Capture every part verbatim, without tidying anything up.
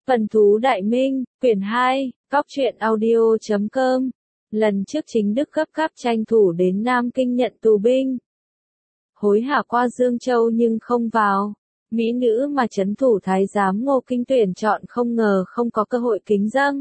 Vân Thú Đại Minh, quyển hai, góc truyện audio chấm com. Lần trước chính Đức gấp gáp tranh thủ đến Nam Kinh nhận tù binh. Hối hả qua Dương Châu nhưng không vào. Mỹ nữ mà trấn thủ thái giám Ngô Kinh tuyển chọn không ngờ không có cơ hội kính dâng.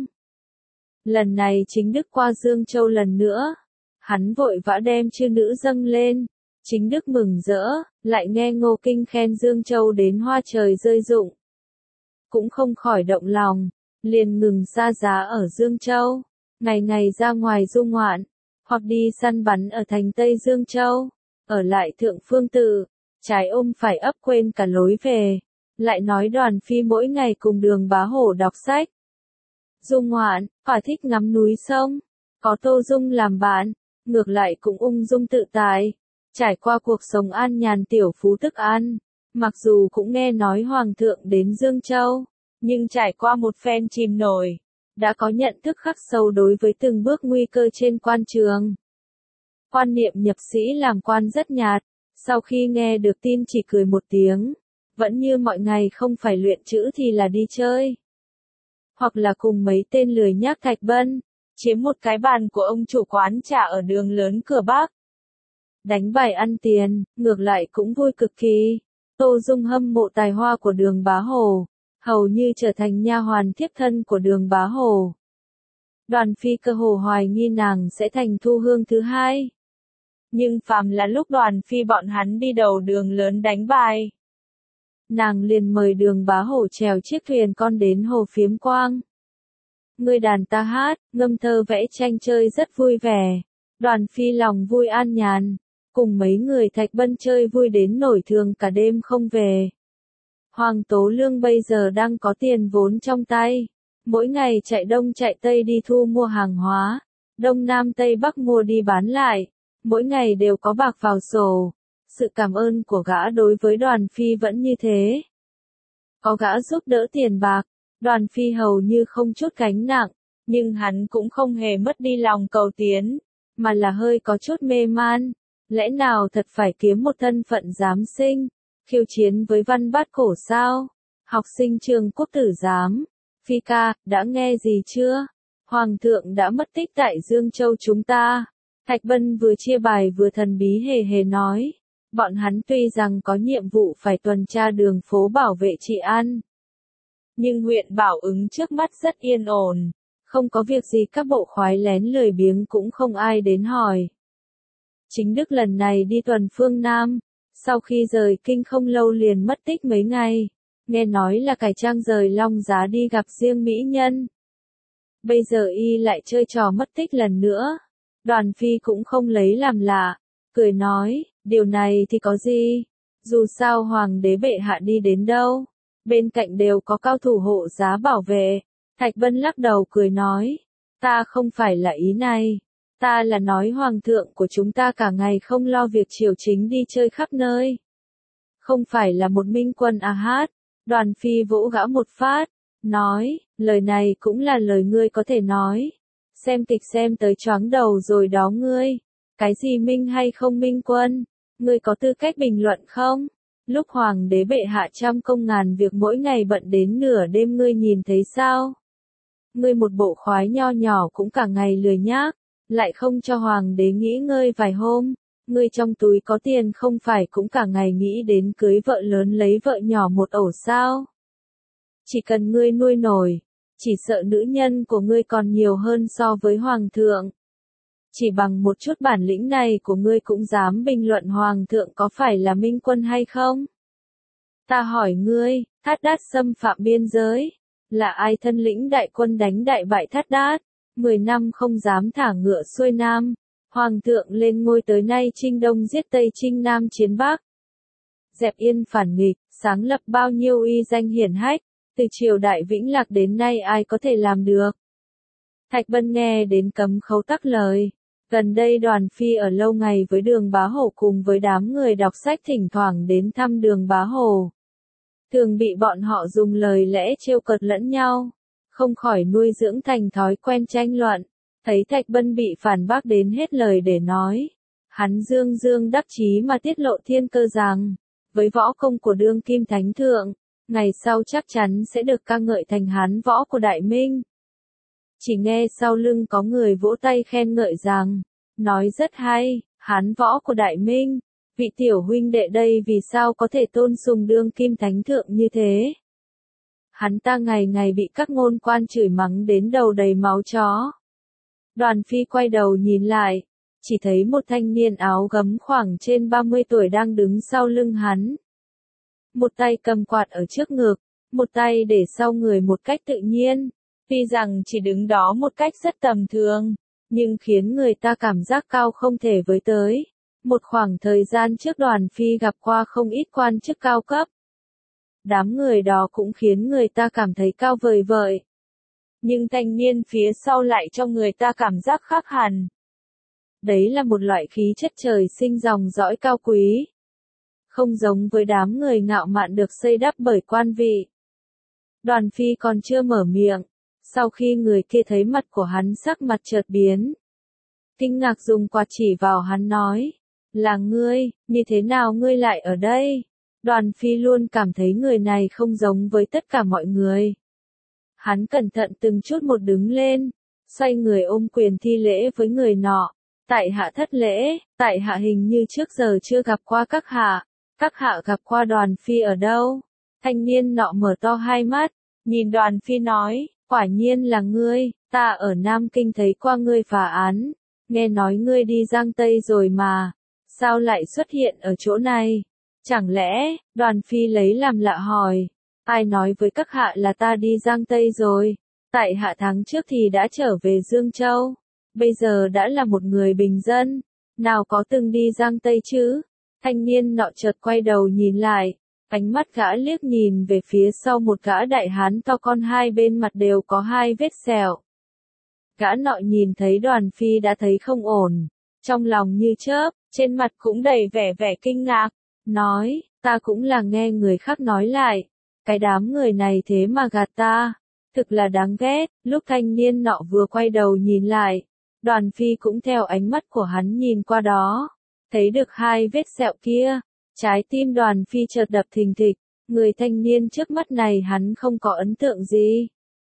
Lần này chính Đức qua Dương Châu lần nữa. Hắn vội vã đem chư nữ dâng lên. Chính Đức mừng rỡ, lại nghe Ngô Kinh khen Dương Châu đến hoa trời rơi rụng. Cũng không khỏi động lòng, liền ngừng ra giá ở Dương Châu, ngày ngày ra ngoài du ngoạn, hoặc đi săn bắn ở thành Tây Dương Châu, ở lại Thượng Phương Tự, trái ôm phải ấp quên cả lối về, lại nói Đoàn Phi mỗi ngày cùng Đường Bá Hổ đọc sách. Du ngoạn, quả thích ngắm núi sông, có Tô Dung làm bạn, ngược lại cũng ung dung tự tại, trải qua cuộc sống an nhàn tiểu phú tức ăn. Mặc dù cũng nghe nói Hoàng thượng đến Dương Châu, nhưng trải qua một phen chìm nổi, đã có nhận thức khắc sâu đối với từng bước nguy cơ trên quan trường. Quan niệm nhập sĩ làm quan rất nhạt, sau khi nghe được tin chỉ cười một tiếng, vẫn như mọi ngày không phải luyện chữ thì là đi chơi. Hoặc là cùng mấy tên lười nhác Thạch Bân, chiếm một cái bàn của ông chủ quán trà ở đường lớn cửa Bắc. Đánh bài ăn tiền, ngược lại cũng vui cực kỳ. Tô Dung hâm mộ tài hoa của Đường Bá Hổ, hầu như trở thành nha hoàn thiếp thân của Đường Bá Hổ. Đoàn Phi cơ hồ hoài nghi nàng sẽ thành Thu Hương thứ hai. Nhưng phàm là lúc Đoàn Phi bọn hắn đi đầu đường lớn đánh bài, nàng liền mời Đường Bá Hổ chèo chiếc thuyền con đến hồ Phiếm Quang. Người đàn ta hát, ngâm thơ vẽ tranh chơi rất vui vẻ. Đoàn Phi lòng vui an nhàn. Cùng mấy người Thạch Bân chơi vui đến nổi thường cả đêm không về. Hoàng Tố Lương bây giờ đang có tiền vốn trong tay. Mỗi ngày chạy đông chạy tây đi thu mua hàng hóa. Đông Nam Tây Bắc mua đi bán lại. Mỗi ngày đều có bạc vào sổ. Sự cảm ơn của gã đối với Đoàn Phi vẫn như thế. Có gã giúp đỡ tiền bạc. Đoàn Phi hầu như không chút gánh nặng. Nhưng hắn cũng không hề mất đi lòng cầu tiến. Mà là hơi có chút mê man. Lẽ nào thật phải kiếm một thân phận giám sinh, khiêu chiến với Văn Bát Cổ sao? Học sinh trường Quốc Tử Giám, Phi ca, đã nghe gì chưa? Hoàng thượng đã mất tích tại Dương Châu chúng ta. Thạch Bân vừa chia bài vừa thần bí hề hề nói. Bọn hắn tuy rằng có nhiệm vụ phải tuần tra đường phố bảo vệ trị an. Nhưng huyện Bảo Ứng trước mắt rất yên ổn. Không có việc gì các bộ khoái lén lười biếng cũng không ai đến hỏi. Chính Đức lần này đi tuần phương Nam, sau khi rời kinh không lâu liền mất tích mấy ngày, nghe nói là cải trang rời Long Giá đi gặp riêng mỹ nhân. Bây giờ y lại chơi trò mất tích lần nữa, Đoàn Phi cũng không lấy làm lạ, cười nói, điều này thì có gì, dù sao Hoàng đế bệ hạ đi đến đâu, bên cạnh đều có cao thủ hộ giá bảo vệ. Thạch Bân lắc đầu cười nói, ta không phải là ý này. Ta là nói hoàng thượng của chúng ta cả ngày không lo việc triều chính đi chơi khắp nơi. Không phải là một minh quân à hát. Đoàn Phi vỗ gã một phát, nói, lời này cũng là lời ngươi có thể nói. Xem kịch xem tới choáng đầu rồi đó ngươi. Cái gì minh hay không minh quân? Ngươi có tư cách bình luận không? Lúc hoàng đế bệ hạ trăm công ngàn việc mỗi ngày bận đến nửa đêm ngươi nhìn thấy sao? Ngươi một bộ khoái nho nhỏ cũng cả ngày lười nhác. Lại không cho hoàng đế nghỉ ngơi vài hôm, ngươi trong túi có tiền không phải cũng cả ngày nghĩ đến cưới vợ lớn lấy vợ nhỏ một ổ sao? Chỉ cần ngươi nuôi nổi, chỉ sợ nữ nhân của ngươi còn nhiều hơn so với hoàng thượng. Chỉ bằng một chút bản lĩnh này của ngươi cũng dám bình luận hoàng thượng có phải là minh quân hay không? Ta hỏi ngươi, Thát Đát xâm phạm biên giới, là ai thân lĩnh đại quân đánh đại bại Thát Đát? Mười năm không dám thả ngựa xuôi Nam, Hoàng thượng lên ngôi tới nay chinh Đông giết Tây chinh Nam chiến Bắc. Dẹp yên phản nghịch, sáng lập bao nhiêu uy danh hiển hách, từ triều đại Vĩnh Lạc đến nay ai có thể làm được. Thạch Bân nghe đến cấm khấu tắc lời. Gần đây Đoàn Phi ở lâu ngày với Đường Bá Hổ cùng với đám người đọc sách thỉnh thoảng đến thăm Đường Bá Hổ. Thường bị bọn họ dùng lời lẽ trêu cợt lẫn nhau. Không khỏi nuôi dưỡng thành thói quen tranh luận, thấy Thạch Bân bị phản bác đến hết lời để nói. Hắn dương dương đắc chí mà tiết lộ thiên cơ rằng, với võ công của đương kim thánh thượng, ngày sau chắc chắn sẽ được ca ngợi thành Hán võ của Đại Minh. Chỉ nghe sau lưng có người vỗ tay khen ngợi rằng, nói rất hay, Hán võ của Đại Minh, vị tiểu huynh đệ đây vì sao có thể tôn sùng đương kim thánh thượng như thế. Hắn ta ngày ngày bị các ngôn quan chửi mắng đến đầu đầy máu chó. Đoàn Phi quay đầu nhìn lại, chỉ thấy một thanh niên áo gấm khoảng trên ba mươi tuổi đang đứng sau lưng hắn. Một tay cầm quạt ở trước ngực, một tay để sau người một cách tự nhiên. Tuy rằng chỉ đứng đó một cách rất tầm thường, nhưng khiến người ta cảm giác cao không thể với tới. Một khoảng thời gian trước Đoàn Phi gặp qua không ít quan chức cao cấp. Đám người đó cũng khiến người ta cảm thấy cao vời vợi. Nhưng thanh niên phía sau lại cho người ta cảm giác khác hẳn. Đấy là một loại khí chất trời sinh dòng dõi cao quý. Không giống với đám người ngạo mạn được xây đắp bởi quan vị. Đoàn Phi còn chưa mở miệng, sau khi người kia thấy mặt của hắn sắc mặt chợt biến. Kinh ngạc dùng quạt chỉ vào hắn nói, là ngươi, như thế nào ngươi lại ở đây? Đoàn Phi luôn cảm thấy người này không giống với tất cả mọi người. Hắn cẩn thận từng chút một đứng lên, xoay người ôm quyền thi lễ với người nọ. Tại hạ thất lễ, tại hạ hình như trước giờ chưa gặp qua các hạ. Các hạ gặp qua Đoàn Phi ở đâu? Thanh niên nọ mở to hai mắt, nhìn Đoàn Phi nói, quả nhiên là ngươi, ta ở Nam Kinh thấy qua ngươi phá án. Nghe nói ngươi đi Giang Tây rồi mà, sao lại xuất hiện ở chỗ này? Chẳng lẽ, Đoàn Phi lấy làm lạ hỏi, ai nói với các hạ là ta đi Giang Tây rồi? Tại hạ tháng trước thì đã trở về Dương Châu, bây giờ đã là một người bình dân, nào có từng đi Giang Tây chứ? Thanh niên nọ chợt quay đầu nhìn lại, ánh mắt gã liếc nhìn về phía sau một gã đại hán to con, hai bên mặt đều có hai vết sẹo. Gã nọ nhìn thấy Đoàn Phi đã thấy không ổn, trong lòng như chớp, trên mặt cũng đầy vẻ vẻ kinh ngạc, nói, ta cũng là nghe người khác nói lại, cái đám người này thế mà gạt ta, thực là đáng ghét. Lúc thanh niên nọ vừa quay đầu nhìn lại, Đoàn Phi cũng theo ánh mắt của hắn nhìn qua đó, thấy được hai vết sẹo kia, trái tim Đoàn Phi chợt đập thình thịch, người thanh niên trước mắt này hắn không có ấn tượng gì.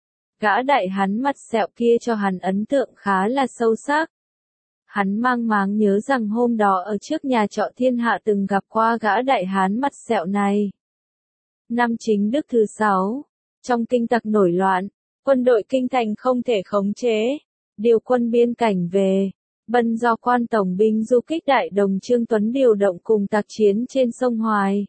Gã đại hán mặt sẹo kia cho hắn ấn tượng khá là sâu sắc. Hắn mang máng nhớ rằng hôm đó ở trước nhà trọ Thiên Hạ từng gặp qua gã đại hán mặt sẹo này. Năm Chính Đức thứ sáu, trong kinh tặc nổi loạn, quân đội kinh thành không thể khống chế, điều quân biên cảnh về, bân do quan tổng binh du kích Đại Đồng Trương Tuấn điều động cùng tặc chiến trên sông Hoài.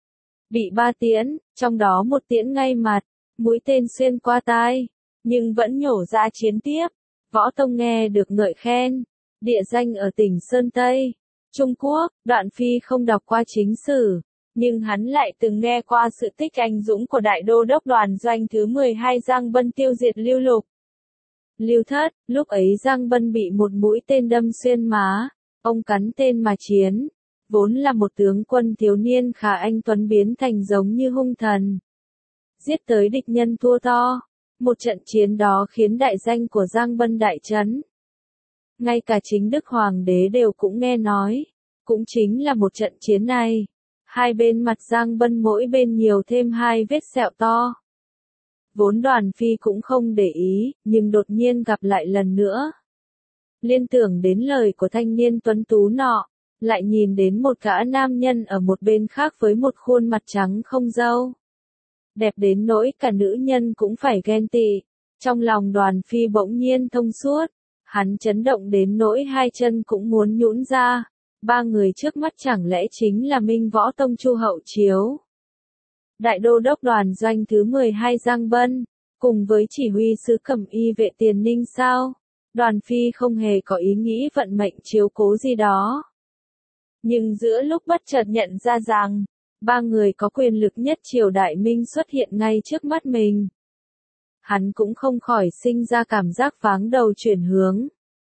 Bị ba tiễn, trong đó một tiễn ngay mặt, mũi tên xuyên qua tai, nhưng vẫn nhổ ra chiến tiếp. Võ Tông nghe được ngợi khen, địa danh ở tỉnh Sơn Tây, Trung Quốc. Đoạn Phi không đọc qua chính sử, nhưng hắn lại từng nghe qua sự tích anh dũng của Đại Đô đốc đoàn doanh thứ mười hai Giang Bân tiêu diệt Lưu Lục. Lưu Thất, lúc ấy Giang Bân bị một mũi tên đâm xuyên má, ông cắn tên mà chiến, vốn là một tướng quân thiếu niên khả anh tuấn biến thành giống như hung thần. Giết tới địch nhân thua to, một trận chiến đó khiến đại danh của Giang Bân đại chấn. Ngay cả chính Đức Hoàng đế đều cũng nghe nói, cũng chính là một trận chiến này, hai bên mặt Giang Bân mỗi bên nhiều thêm hai vết sẹo to. Vốn Đoàn Phi cũng không để ý, nhưng đột nhiên gặp lại lần nữa. Liên tưởng đến lời của thanh niên tuấn tú nọ, lại nhìn đến một gã nam nhân ở một bên khác với một khuôn mặt trắng không râu. Đẹp đến nỗi cả nữ nhân cũng phải ghen tị. Trong lòng Đoàn Phi bỗng nhiên thông suốt, hắn chấn động đến nỗi hai chân cũng muốn nhũn ra. Ba người trước mắt chẳng lẽ chính là Minh Võ Tông Chu Hậu Chiếu, Đại Đô đốc đoàn doanh thứ mười hai Giang Bân, cùng với chỉ huy sứ Cẩm Y vệ Tiền Ninh sao? Đoàn Phi không hề có ý nghĩ vận mệnh chiếu cố gì đó. Nhưng giữa lúc bất chợt nhận ra rằng, ba người có quyền lực nhất triều Đại Minh xuất hiện ngay trước mắt mình, hắn cũng không khỏi sinh ra cảm giác váng đầu chuyển hướng.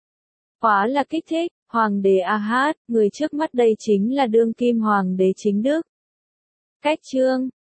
Quá là kích thích, Hoàng đế A Hát, người trước mắt đây chính là đương kim Hoàng đế chính Đức. Cách chương